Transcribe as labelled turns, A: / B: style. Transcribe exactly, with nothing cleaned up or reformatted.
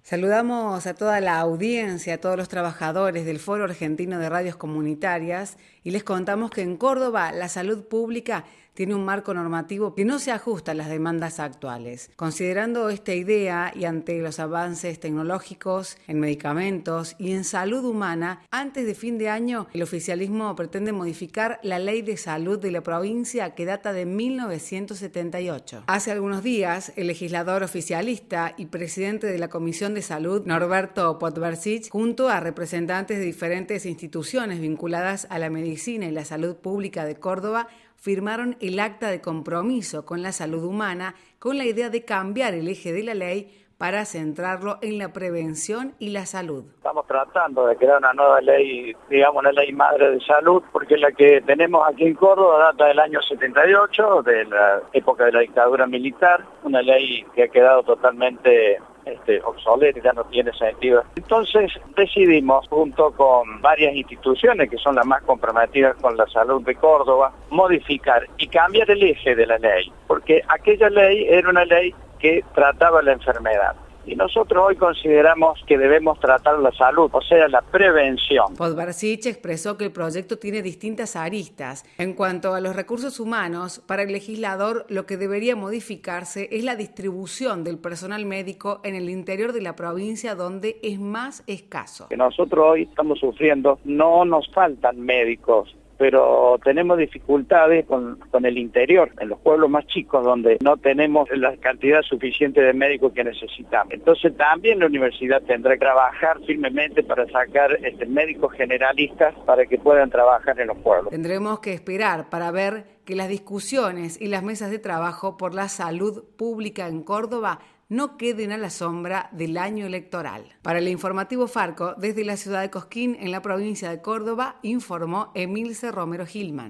A: Saludamos a toda la audiencia, a todos los trabajadores del Foro Argentino de Radios Comunitarias y les contamos que en Córdoba la salud pública tiene un marco normativo que no se ajusta a las demandas actuales. Considerando esta idea y ante los avances tecnológicos en medicamentos y en salud humana, antes de fin de año el oficialismo pretende modificar la Ley de Salud de la provincia que data de mil novecientos setenta y ocho. Hace algunos días, el legislador oficialista y presidente de la Comisión de Salud, Norberto Podversich, junto a representantes de diferentes instituciones vinculadas a la medicina y la salud pública de Córdoba, firmaron el acta de compromiso con la salud humana con la idea de cambiar el eje de la ley para centrarlo en la prevención y la salud.
B: Estamos tratando de crear una nueva ley, digamos una ley madre de salud, porque la que tenemos aquí en Córdoba data del año setenta y ocho, de la época de la dictadura militar, una ley que ha quedado totalmente Este, obsoleta, ya no tiene sentido. Entonces decidimos, junto con varias instituciones que son las más comprometidas con la salud de Córdoba, modificar y cambiar el eje de la ley, porque aquella ley era una ley que trataba la enfermedad. Y nosotros hoy consideramos que debemos tratar la salud, o sea, la prevención.
A: Podversich expresó que el proyecto tiene distintas aristas. En cuanto a los recursos humanos, para el legislador lo que debería modificarse es la distribución del personal médico en el interior de la provincia donde es más escaso.
B: Que nosotros hoy estamos sufriendo, no nos faltan médicos, pero tenemos dificultades con, con el interior, en los pueblos más chicos donde no tenemos la cantidad suficiente de médicos que necesitamos. Entonces también la universidad tendrá que trabajar firmemente para sacar este, médicos generalistas para que puedan trabajar en los pueblos.
A: Tendremos que esperar para ver que las discusiones y las mesas de trabajo por la salud pública en Córdoba no queden a la sombra del año electoral. Para el informativo Farco, desde la ciudad de Cosquín, en la provincia de Córdoba, informó Emilce Romero Gilman.